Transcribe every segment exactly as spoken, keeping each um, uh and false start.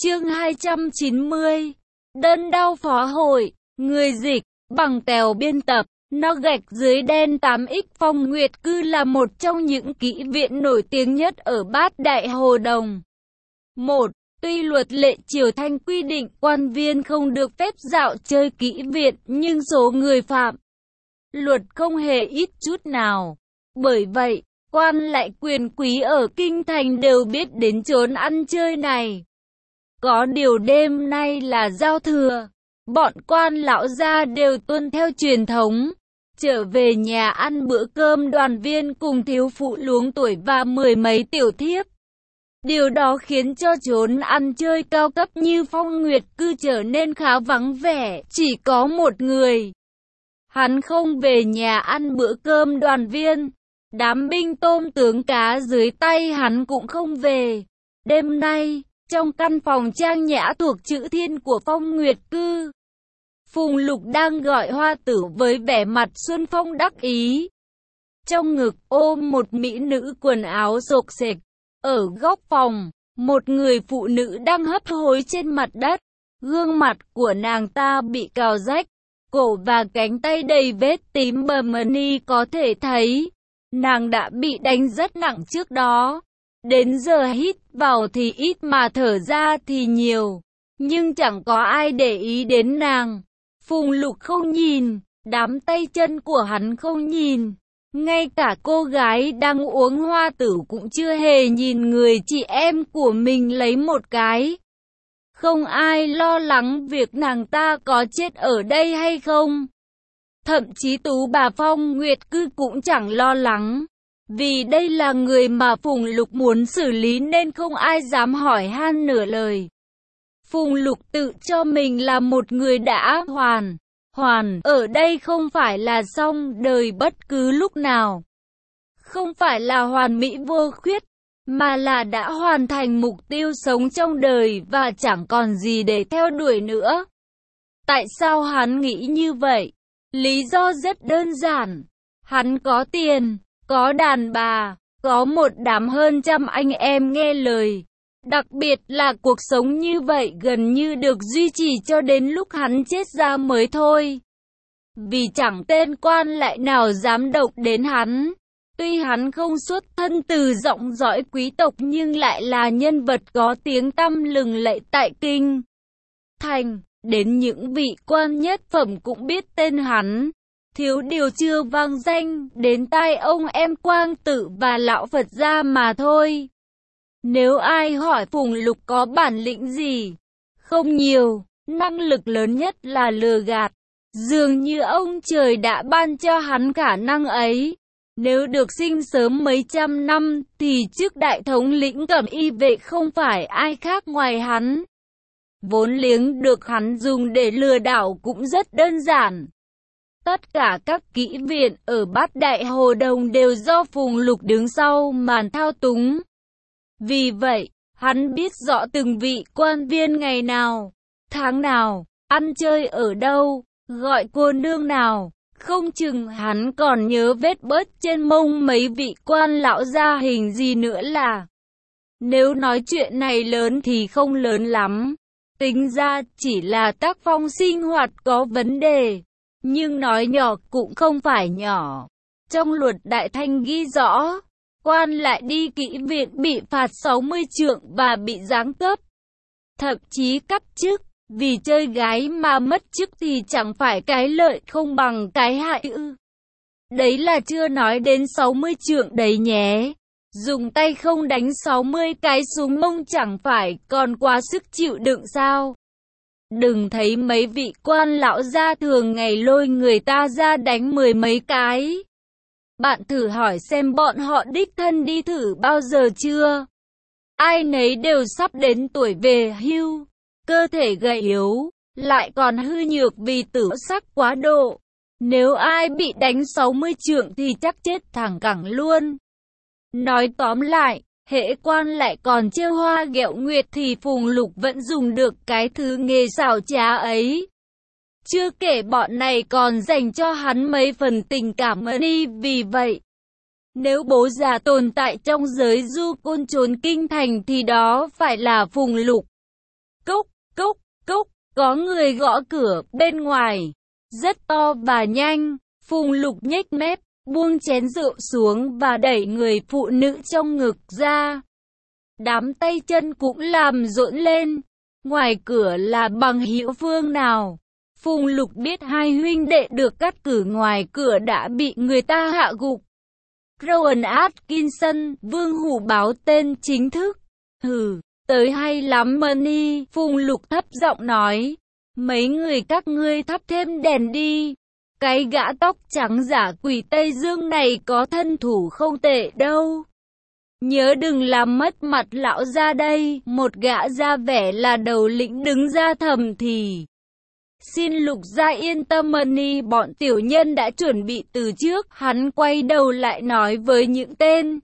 Chương hai trăm chín mươi. Đơn đao phó hội. Người dịch, bằng tèo biên tập. Nó gạch dưới đen tám x Phong Nguyệt Cư là một trong những kỹ viện nổi tiếng nhất ở Bát Đại Hồ Đồng. một. Tuy luật lệ Triều Thanh quy định quan viên không được phép dạo chơi kỹ viện, nhưng số người phạm luật không hề ít chút nào. Bởi vậy, quan lại quyền quý ở Kinh Thành đều biết đến chốn ăn chơi này. Có điều đêm nay là giao thừa, bọn quan lão gia đều tuân theo truyền thống, trở về nhà ăn bữa cơm đoàn viên cùng thiếu phụ luống tuổi và mười mấy tiểu thiếp. Điều đó khiến cho chốn ăn chơi cao cấp như Phong Nguyệt Cư trở nên khá vắng vẻ, chỉ có một người. Hắn không về nhà ăn bữa cơm đoàn viên, đám binh tôm tướng cá dưới tay hắn cũng không về. Đêm nay, trong căn phòng trang nhã thuộc Chữ Thiên của Phong Nguyệt Cư, Phùng Lục đang gọi Hoa Tử với vẻ mặt xuân phong đắc ý. Trong ngực ôm một mỹ nữ quần áo xộc xệch. Ở góc phòng, một người phụ nữ đang hấp hối trên mặt đất. Gương mặt của nàng ta bị cào rách, cổ và cánh tay đầy vết tím bầm ni có thể thấy. Nàng đã bị đánh rất nặng trước đó. Đến giờ hít vào thì ít mà thở ra thì nhiều. Nhưng chẳng có ai để ý đến nàng. Phùng Lục không nhìn, đám tay chân của hắn không nhìn. Ngay cả cô gái đang uống hoa tử cũng chưa hề nhìn người chị em của mình lấy một cái. Không ai lo lắng việc nàng ta có chết ở đây hay không. Thậm chí Tú bà Phong Nguyệt Cư cũng chẳng lo lắng. Vì đây là người mà Phùng Lục muốn xử lý nên không ai dám hỏi han nửa lời. Phùng Lục tự cho mình là một người đã hoàn. Hoàn ở đây không phải là xong đời bất cứ lúc nào. Không phải là hoàn mỹ vô khuyết, mà là đã hoàn thành mục tiêu sống trong đời và chẳng còn gì để theo đuổi nữa. Tại sao hắn nghĩ như vậy? Lý do rất đơn giản. Hắn có tiền, có đàn bà, có một đám hơn trăm anh em nghe lời. Đặc biệt là cuộc sống như vậy gần như được duy trì cho đến lúc hắn chết ra mới thôi. Vì chẳng tên quan lại nào dám động đến hắn. Tuy hắn không xuất thân từ dòng dõi quý tộc nhưng lại là nhân vật có tiếng tăm lừng lẫy tại Kinh Thành. Đến những vị quan nhất phẩm cũng biết tên hắn. Thiếu điều chưa vang danh đến tai ông em Quang Tự và lão Phật gia mà thôi. Nếu ai hỏi Phùng Lục có bản lĩnh gì? Không nhiều, năng lực lớn nhất là lừa gạt. Dường như ông trời đã ban cho hắn khả năng ấy. Nếu được sinh sớm mấy trăm năm thì chức đại thống lĩnh Cẩm Y vệ không phải ai khác ngoài hắn. Vốn liếng được hắn dùng để lừa đảo cũng rất đơn giản. Tất cả các kỹ viện ở Bát Đại Hồ Đồng đều do Phùng Lục đứng sau màn thao túng. Vì vậy, hắn biết rõ từng vị quan viên ngày nào, tháng nào, ăn chơi ở đâu, gọi cô nương nào. Không chừng hắn còn nhớ vết bớt trên mông mấy vị quan lão gia hình gì nữa là. Nếu nói chuyện này lớn thì không lớn lắm. Tính ra chỉ là tác phong sinh hoạt có vấn đề. Nhưng nói nhỏ cũng không phải nhỏ. Trong luật Đại Thanh ghi rõ, quan lại đi kỹ viện bị phạt sáu mươi trượng và bị giáng cấp. Thậm chí cắt chức, vì chơi gái mà mất chức thì chẳng phải cái lợi không bằng cái hại ư. Đấy là chưa nói đến sáu mươi trượng đấy nhé. Dùng tay không đánh sáu mươi cái xuống mông chẳng phải còn quá sức chịu đựng sao. Đừng thấy mấy vị quan lão gia thường ngày lôi người ta ra đánh mười mấy cái. Bạn thử hỏi xem bọn họ đích thân đi thử bao giờ chưa? Ai nấy đều sắp đến tuổi về hưu, cơ thể gầy yếu, lại còn hư nhược vì tử sắc quá độ. Nếu ai bị đánh sáu mươi trượng thì chắc chết thẳng cẳng luôn. Nói tóm lại, hễ quan lại còn trêu hoa ghẹo nguyệt thì Phùng Lục vẫn dùng được cái thứ nghề xảo trá ấy. Chưa kể bọn này còn dành cho hắn mấy phần tình cảm đi. Vì vậy, nếu bố già tồn tại trong giới du côn trốn Kinh Thành thì đó phải là Phùng Lục. Cốc, cốc, cốc, có người gõ cửa bên ngoài, rất to và nhanh. Phùng Lục nhếch mép, buông chén rượu xuống và đẩy người phụ nữ trong ngực ra. Đám tay chân cũng làm rộn lên. Ngoài cửa là Bằng Hữu Phương nào. Phùng Lục biết hai huynh đệ được cắt cử ngoài cửa đã bị người ta hạ gục. Rowan Atkinson, Vương Hủ báo tên chính thức. Hừ, tới hay lắm Money, Phùng Lục thấp giọng nói. Mấy người các ngươi thắp thêm đèn đi. Cái gã tóc trắng giả quỷ Tây Dương này có thân thủ không tệ đâu. Nhớ đừng làm mất mặt lão ra đây. Một gã ra vẻ là đầu lĩnh đứng ra thầm thì. Xin Lục gia yên tâm Money, bọn tiểu nhân đã chuẩn bị từ trước. Hắn quay đầu lại nói với những tên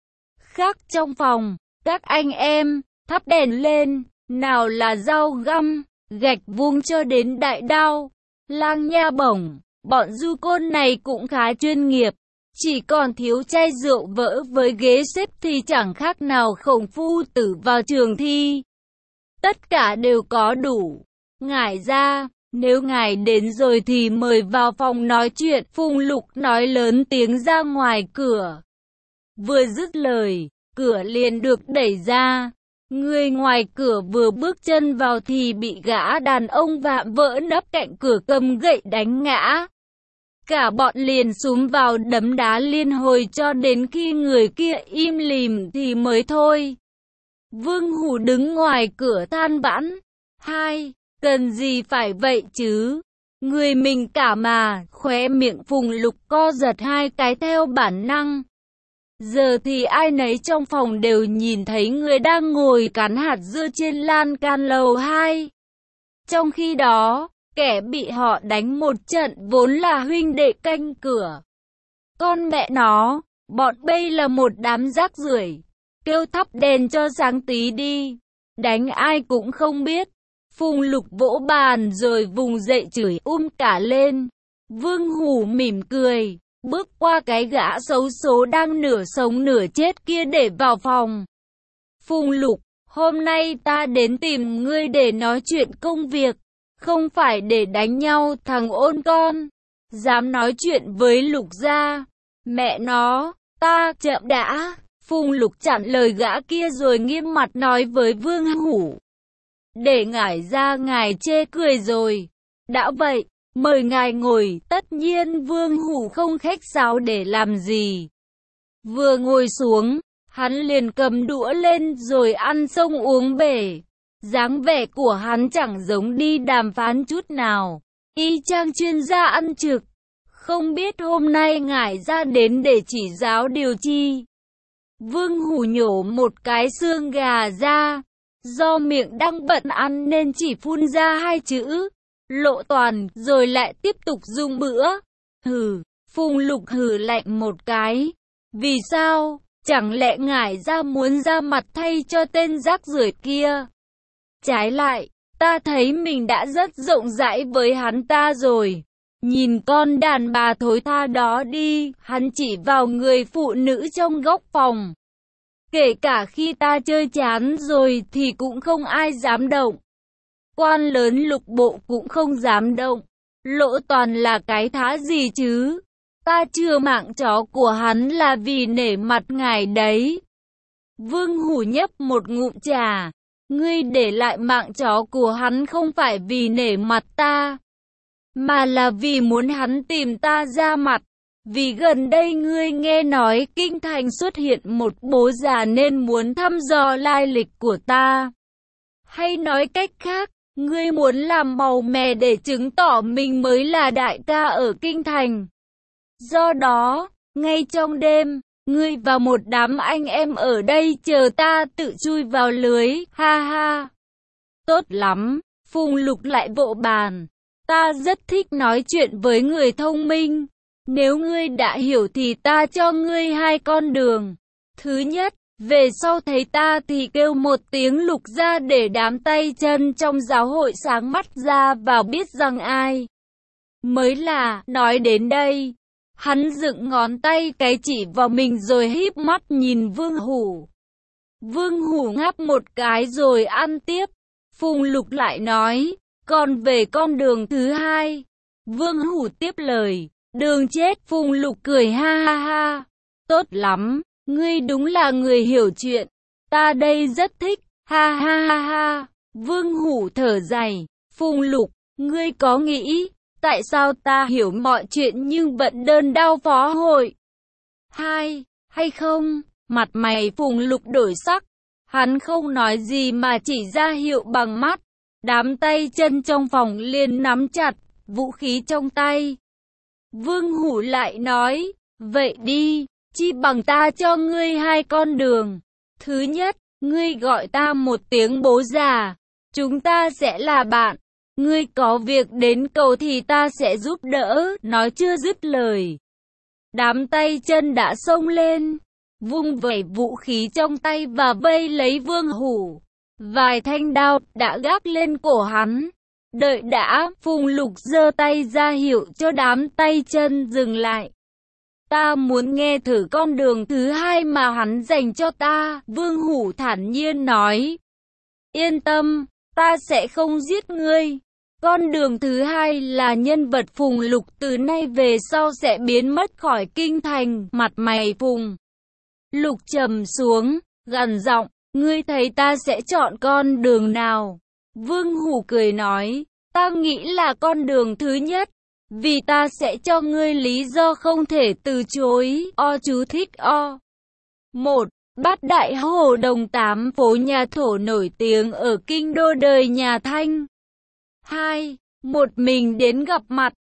khác trong phòng. Các anh em, thắp đèn lên. Nào là dao găm, gạch vuông cho đến đại đao, lang nha bổng. Bọn du côn này cũng khá chuyên nghiệp. Chỉ còn thiếu chai rượu vỡ với ghế xếp thì chẳng khác nào khổng phu tử vào trường thi. Tất cả đều có đủ. Ngài ra, nếu ngài đến rồi thì mời vào phòng nói chuyện. Phùng Lục nói lớn tiếng ra ngoài cửa. Vừa dứt lời, cửa liền được đẩy ra. Người ngoài cửa vừa bước chân vào thì bị gã đàn ông vạm vỡ nấp cạnh cửa cầm gậy đánh ngã. Cả bọn liền xúm vào đấm đá liên hồi cho đến khi người kia im lìm thì mới thôi. Vương Hủ đứng ngoài cửa than vãn. Hai, cần gì phải vậy chứ? Người mình cả mà, khóe miệng Phùng Lục co giật hai cái theo bản năng. Giờ thì ai nấy trong phòng đều nhìn thấy người đang ngồi cắn hạt dưa trên lan can lầu hai. Trong khi đó, kẻ bị họ đánh một trận vốn là huynh đệ canh cửa. Con mẹ nó, bọn bây là một đám rác rưởi. Kêu thắp đèn cho sáng tí đi. Đánh ai cũng không biết. Phùng Lục vỗ bàn rồi vùng dậy chửi um cả lên. Vương Hủ mỉm cười, bước qua cái gã xấu số đang nửa sống nửa chết kia để vào phòng. Phùng Lục, hôm nay ta đến tìm ngươi để nói chuyện công việc. Không phải để đánh nhau thằng ôn con. Dám nói chuyện với Lục gia. Mẹ nó, ta chậm đã. Phùng Lục chặn lời gã kia rồi nghiêm mặt nói với Vương Hủ. Để ngài ra ngài chê cười rồi. Đã vậy, mời ngài ngồi. Tất nhiên Vương Hủ không khách sáo để làm gì. Vừa ngồi xuống, hắn liền cầm đũa lên rồi ăn xong uống bể. Dáng vẻ của hắn chẳng giống đi đàm phán chút nào. Y chang chuyên gia ăn trực. Không biết hôm nay ngài ra đến để chỉ giáo điều chi. Vương Hủ nhổ một cái xương gà ra. Do miệng đang bận ăn nên chỉ phun ra hai chữ Lộ Toàn rồi lại tiếp tục dùng bữa. Hừ, Phùng Lục hừ lạnh một cái. Vì sao? Chẳng lẽ ngài ra muốn ra mặt thay cho tên rác rưởi kia? Trái lại, ta thấy mình đã rất rộng rãi với hắn ta rồi. Nhìn con đàn bà thối tha đó đi, hắn chỉ vào người phụ nữ trong góc phòng. Kể cả khi ta chơi chán rồi thì cũng không ai dám động. Quan lớn lục bộ cũng không dám động. Lộ Toàn là cái thá gì chứ? Ta chừa mạng chó của hắn là vì nể mặt ngài đấy. Vương Hủ nhấp một ngụm trà. Ngươi để lại mạng chó của hắn không phải vì nể mặt ta, mà là vì muốn hắn tìm ta ra mặt. Vì gần đây ngươi nghe nói kinh thành xuất hiện một bố già nên muốn thăm dò lai lịch của ta. Hay nói cách khác, ngươi muốn làm màu mè để chứng tỏ mình mới là đại ca ở kinh thành. Do đó, ngay trong đêm, ngươi và một đám anh em ở đây chờ ta tự chui vào lưới, ha ha. Tốt lắm, Phùng Lục lại vỗ bàn. Ta rất thích nói chuyện với người thông minh. Nếu ngươi đã hiểu thì ta cho ngươi hai con đường. Thứ nhất, về sau thấy ta thì kêu một tiếng Lục ra để đám tay chân trong giáo hội sáng mắt ra vào biết rằng ai mới là. Nói đến đây, hắn dựng ngón tay cái chỉ vào mình rồi híp mắt nhìn Vương Hủ. Vương Hủ ngáp một cái rồi ăn tiếp. Phùng Lục lại nói, còn về con đường thứ hai. Vương Hủ tiếp lời, đường chết. Phùng Lục cười ha ha ha. Tốt lắm, ngươi đúng là người hiểu chuyện. Ta đây rất thích, ha ha ha ha. Vương Hủ thở dài, Phùng Lục, ngươi có nghĩ, tại sao ta hiểu mọi chuyện nhưng vẫn đơn đau phó hội? Hai, hay không? Mặt mày Phùng Lục đổi sắc. Hắn không nói gì mà chỉ ra hiệu bằng mắt. Đám tay chân trong phòng liền nắm chặt vũ khí trong tay. Vương Hủ lại nói, vậy đi, chi bằng ta cho ngươi hai con đường. Thứ nhất, ngươi gọi ta một tiếng bố già, chúng ta sẽ là bạn. Ngươi có việc đến cầu thì ta sẽ giúp đỡ. Nói chưa dứt lời, đám tay chân đã xông lên, vung vẩy vũ khí trong tay và vây lấy Vương Hủ. Vài thanh đao đã gác lên cổ hắn. Đợi đã, Phùng Lục giơ tay ra hiệu cho đám tay chân dừng lại. Ta muốn nghe thử con đường thứ hai mà hắn dành cho ta. Vương Hủ thản nhiên nói. Yên tâm, ta sẽ không giết ngươi. Con đường thứ hai là nhân vật Phùng Lục từ nay về sau sẽ biến mất khỏi kinh thành. Mặt mày Phùng Lục trầm xuống, gằn giọng, ngươi thấy ta sẽ chọn con đường nào? Vương Hủ cười nói, ta nghĩ là con đường thứ nhất, vì ta sẽ cho ngươi lý do không thể từ chối. O chú thích O. Một. Bát Đại Hồ Đồng tám phố nhà Thổ nổi tiếng ở kinh đô đời nhà Thanh. Hai. Một mình đến gặp mặt.